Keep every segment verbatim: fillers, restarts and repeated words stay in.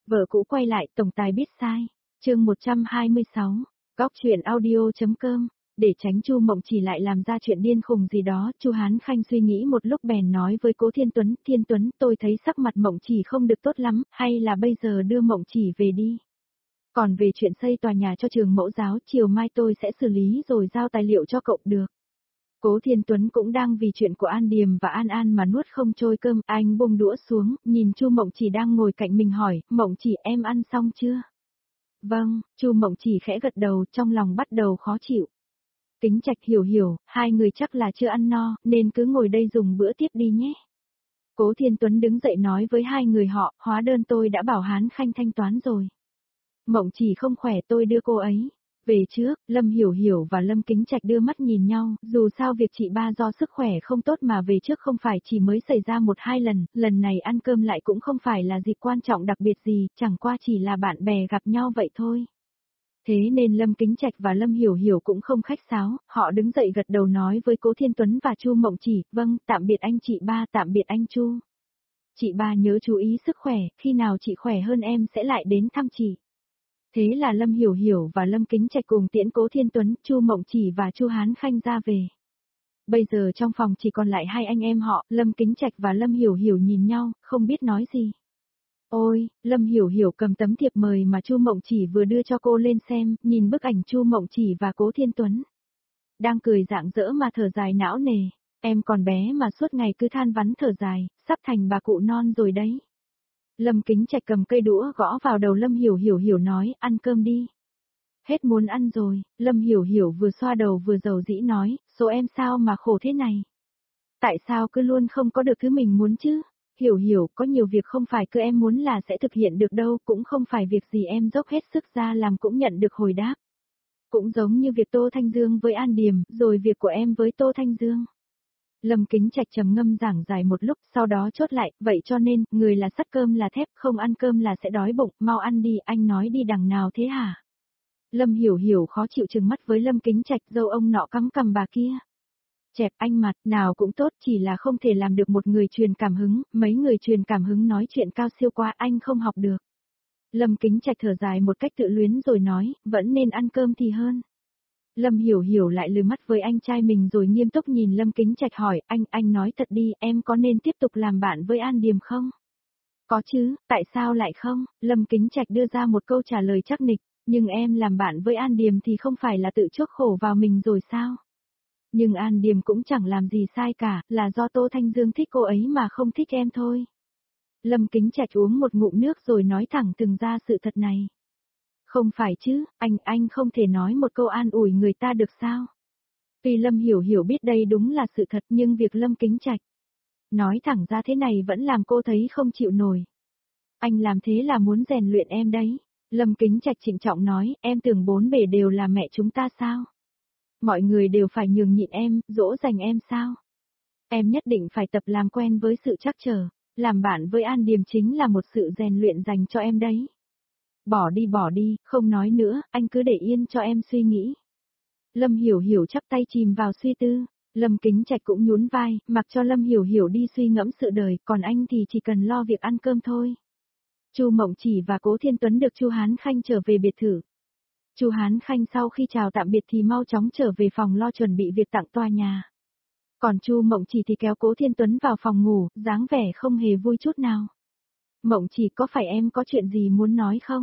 Vợ cũ quay lại, tổng tài biết sai. Chương một trăm hai mươi sáu, Góc truyện audio.com. Để tránh Chu Mộng Chỉ lại làm ra chuyện điên khùng gì đó, Chu Hán Khanh suy nghĩ một lúc bèn nói với Cố Thiên Tuấn, "Thiên Tuấn, tôi thấy sắc mặt Mộng Chỉ không được tốt lắm, hay là bây giờ đưa Mộng Chỉ về đi. Còn về chuyện xây tòa nhà cho trường mẫu giáo, chiều mai tôi sẽ xử lý rồi giao tài liệu cho cậu được." Cố Thiên Tuấn cũng đang vì chuyện của An Điềm và An An mà nuốt không trôi cơm, anh buông đũa xuống, nhìn Chu Mộng Chỉ đang ngồi cạnh mình hỏi, "Mộng Chỉ, em ăn xong chưa?" "Vâng." Chu Mộng Chỉ khẽ gật đầu, trong lòng bắt đầu khó chịu. Kính Trạch, Hiểu Hiểu, hai người chắc là chưa ăn no, nên cứ ngồi đây dùng bữa tiếp đi nhé. Cố Thiên Tuấn đứng dậy nói với hai người họ, "Hóa đơn tôi đã bảo Hán Khanh thanh toán rồi. Mộng Chỉ không khỏe, tôi đưa cô ấy về trước." Lâm Hiểu Hiểu và Lâm Kính Trạch đưa mắt nhìn nhau, dù sao việc chị ba do sức khỏe không tốt mà về trước không phải chỉ mới xảy ra một hai lần, lần này ăn cơm lại cũng không phải là dịp quan trọng đặc biệt gì, chẳng qua chỉ là bạn bè gặp nhau vậy thôi. Thế nên Lâm Kính Trạch và Lâm Hiểu Hiểu cũng không khách sáo, họ đứng dậy gật đầu nói với Cố Thiên Tuấn và Chu Mộng Chỉ, "Vâng, tạm biệt anh chị ba, tạm biệt anh Chu. Chị ba nhớ chú ý sức khỏe, khi nào chị khỏe hơn em sẽ lại đến thăm chị." Thế là Lâm Hiểu Hiểu và Lâm Kính Trạch cùng tiễn Cố Thiên Tuấn, Chu Mộng Chỉ và Chu Hán Khanh ra về. Bây giờ trong phòng chỉ còn lại hai anh em họ, Lâm Kính Trạch và Lâm Hiểu Hiểu nhìn nhau, không biết nói gì. Ôi, Lâm Hiểu Hiểu cầm tấm thiệp mời mà Chu Mộng Chỉ vừa đưa cho cô lên xem, nhìn bức ảnh Chu Mộng Chỉ và Cố Thiên Tuấn. Đang cười rạng rỡ mà thở dài não nề, "Em còn bé mà suốt ngày cứ than vắn thở dài, sắp thành bà cụ non rồi đấy." Lâm Kính Trạch cầm cây đũa gõ vào đầu Lâm Hiểu Hiểu hiểu nói, "Ăn cơm đi." "Hết muốn ăn rồi." Lâm Hiểu Hiểu vừa xoa đầu vừa dầu dĩ nói, "Số em sao mà khổ thế này? Tại sao cứ luôn không có được thứ mình muốn chứ? Hiểu Hiểu, có nhiều việc không phải cứ em muốn là sẽ thực hiện được đâu, cũng không phải việc gì em dốc hết sức ra làm cũng nhận được hồi đáp. Cũng giống như việc Tô Thanh Dương với An Điềm, rồi việc của em với Tô Thanh Dương." Lâm Kính Trạch trầm ngâm giảng dài một lúc, sau đó chốt lại, "Vậy cho nên, người là sắt cơm là thép, không ăn cơm là sẽ đói bụng, mau ăn đi, anh nói đi đằng nào thế hả?" Lâm Hiểu Hiểu khó chịu trừng mắt với Lâm Kính Trạch, dâu ông nọ cắm cằm bà kia. "Chẹp anh mặt, nào cũng tốt, chỉ là không thể làm được một người truyền cảm hứng, mấy người truyền cảm hứng nói chuyện cao siêu quá anh không học được." Lâm Kính Trạch thở dài một cách tự luyến rồi nói, "Vẫn nên ăn cơm thì hơn." Lâm Hiểu Hiểu lại lừ mắt với anh trai mình rồi nghiêm túc nhìn Lâm Kính Trạch hỏi, "Anh, anh nói thật đi, em có nên tiếp tục làm bạn với An Điềm không?" "Có chứ, tại sao lại không?" Lâm Kính Trạch đưa ra một câu trả lời chắc nịch, "Nhưng em làm bạn với An Điềm thì không phải là tự chuốc khổ vào mình rồi sao? Nhưng An Điềm cũng chẳng làm gì sai cả, là do Tô Thanh Dương thích cô ấy mà không thích em thôi." Lâm Kính Trạch uống một ngụm nước rồi nói thẳng thừng ra sự thật này. "Không phải chứ, anh, anh không thể nói một câu an ủi người ta được sao?" Tuy Lâm Hiểu Hiểu biết đây đúng là sự thật nhưng việc Lâm Kính Trạch nói thẳng ra thế này vẫn làm cô thấy không chịu nổi. "Anh làm thế là muốn rèn luyện em đấy." Lâm Kính Trạch trịnh trọng nói, "Em tưởng bốn bề đều là mẹ chúng ta sao? Mọi người đều phải nhường nhịn em, dỗ dành em sao? Em nhất định phải tập làm quen với sự trắc trở, làm bạn với An Điềm chính là một sự rèn luyện dành cho em đấy. Bỏ đi bỏ đi, không nói nữa, anh cứ để yên cho em suy nghĩ." Lâm Hiểu Hiểu chắp tay chìm vào suy tư, Lâm Kính Trạch cũng nhún vai, mặc cho Lâm Hiểu Hiểu đi suy ngẫm sự đời, còn anh thì chỉ cần lo việc ăn cơm thôi. Chu Mộng Chỉ và Cố Thiên Tuấn được Chu Hán Khanh trở về biệt thự. Chu Hán Khanh sau khi chào tạm biệt thì mau chóng trở về phòng lo chuẩn bị việc tặng tòa nhà. Còn Chu Mộng Chỉ thì kéo Cố Thiên Tuấn vào phòng ngủ, dáng vẻ không hề vui chút nào. "Mộng Chỉ, có phải em có chuyện gì muốn nói không?"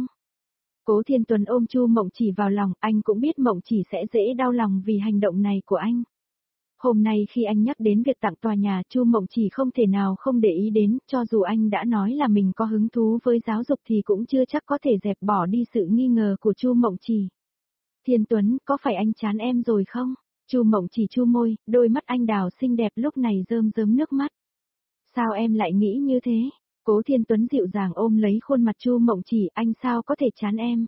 Cố Thiên Tuấn ôm Chu Mộng Chỉ vào lòng, anh cũng biết Mộng Chỉ sẽ dễ đau lòng vì hành động này của anh. Hôm nay khi anh nhắc đến việc tặng tòa nhà, Chu Mộng Chỉ không thể nào không để ý đến, cho dù anh đã nói là mình có hứng thú với giáo dục thì cũng chưa chắc có thể dẹp bỏ đi sự nghi ngờ của Chu Mộng Chỉ. "Thiên Tuấn, có phải anh chán em rồi không?" Chu Mộng Chỉ chu môi, đôi mắt anh đào xinh đẹp lúc này rơm rớm nước mắt. "Sao em lại nghĩ như thế?" Cố Thiên Tuấn dịu dàng ôm lấy khuôn mặt Chu Mộng Chỉ, "Anh sao có thể chán em?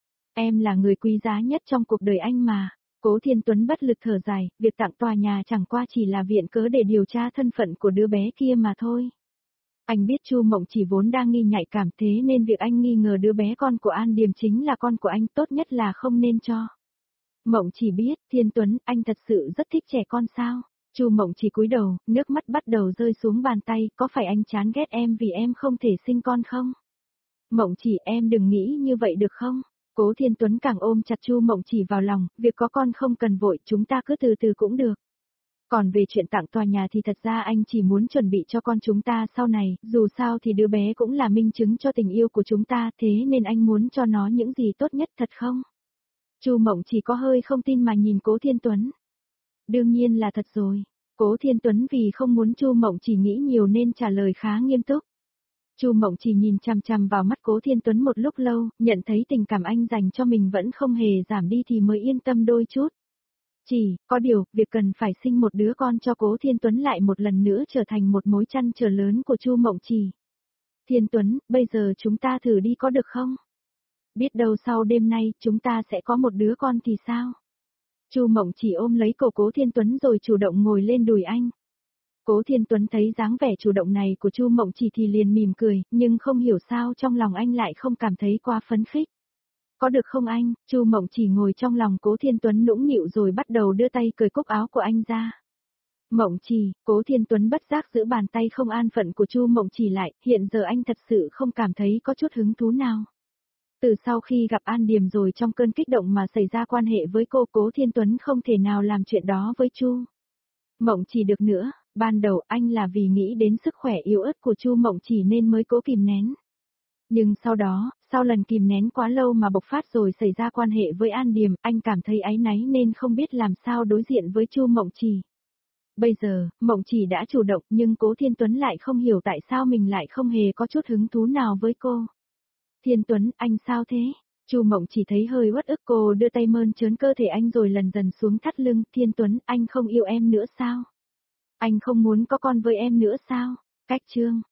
Em là người quý giá nhất trong cuộc đời anh mà." Cố Thiên Tuấn bất lực thở dài, việc tặng tòa nhà chẳng qua chỉ là viện cớ để điều tra thân phận của đứa bé kia mà thôi. Anh biết Chu Mộng Chỉ vốn đang nghi nhạy cảm, thế nên việc anh nghi ngờ đứa bé con của An Điềm chính là con của anh, tốt nhất là không nên cho. Mộng Chỉ biết, Thiên Tuấn, anh thật sự rất thích trẻ con sao? Chu Mộng Chỉ cúi đầu, nước mắt bắt đầu rơi xuống bàn tay, "Có phải anh chán ghét em vì em không thể sinh con không?" Mộng Chỉ em đừng nghĩ như vậy được không? Cố Thiên Tuấn càng ôm chặt Chu Mộng Chỉ vào lòng, việc có con không cần vội, chúng ta cứ từ từ cũng được. Còn về chuyện tặng tòa nhà thì thật ra anh chỉ muốn chuẩn bị cho con chúng ta sau này, dù sao thì đứa bé cũng là minh chứng cho tình yêu của chúng ta, thế nên anh muốn cho nó những gì tốt nhất thật không? Chu Mộng Chỉ có hơi không tin mà nhìn Cố Thiên Tuấn. Đương nhiên là thật rồi. Cố Thiên Tuấn vì không muốn Chu Mộng Chỉ nghĩ nhiều nên trả lời khá nghiêm túc. Chu Mộng Chỉ nhìn chằm chằm vào mắt Cố Thiên Tuấn một lúc lâu, nhận thấy tình cảm anh dành cho mình vẫn không hề giảm đi thì mới yên tâm đôi chút. Chỉ, có điều, việc cần phải sinh một đứa con cho Cố Thiên Tuấn lại một lần nữa trở thành một mối trăn trở lớn của Chu Mộng Chỉ. Thiên Tuấn, bây giờ chúng ta thử đi có được không? Biết đâu sau đêm nay, chúng ta sẽ có một đứa con thì sao? Chu Mộng Chỉ ôm lấy cổ Cố Thiên Tuấn rồi chủ động ngồi lên đùi anh. Cố Thiên Tuấn thấy dáng vẻ chủ động này của Chu Mộng Chỉ thì liền mỉm cười, nhưng không hiểu sao trong lòng anh lại không cảm thấy quá phấn khích. Có được không anh? Chu Mộng Chỉ ngồi trong lòng Cố Thiên Tuấn nũng nịu rồi bắt đầu đưa tay cởi cúc áo của anh ra. Mộng Chỉ, Cố Thiên Tuấn bất giác giữ bàn tay không an phận của Chu Mộng Chỉ lại, hiện giờ anh thật sự không cảm thấy có chút hứng thú nào. Từ sau khi gặp An Điềm rồi trong cơn kích động mà xảy ra quan hệ với cô, Cố Thiên Tuấn không thể nào làm chuyện đó với Chu Mộng Chỉ được nữa, ban đầu anh là vì nghĩ đến sức khỏe yếu ớt của Chu Mộng Chỉ nên mới cố kìm nén. Nhưng sau đó, sau lần kìm nén quá lâu mà bộc phát rồi xảy ra quan hệ với An Điềm, anh cảm thấy áy náy nên không biết làm sao đối diện với Chu Mộng Chỉ. Bây giờ, Mộng Chỉ đã chủ động nhưng Cố Thiên Tuấn lại không hiểu tại sao mình lại không hề có chút hứng thú nào với cô. Thiên Tuấn, anh sao thế? Chu Mộng Chỉ thấy hơi uất ức, cô đưa tay mơn trớn cơ thể anh rồi lần dần xuống thắt lưng. Thiên Tuấn, anh không yêu em nữa sao? Anh không muốn có con với em nữa sao? Cách chương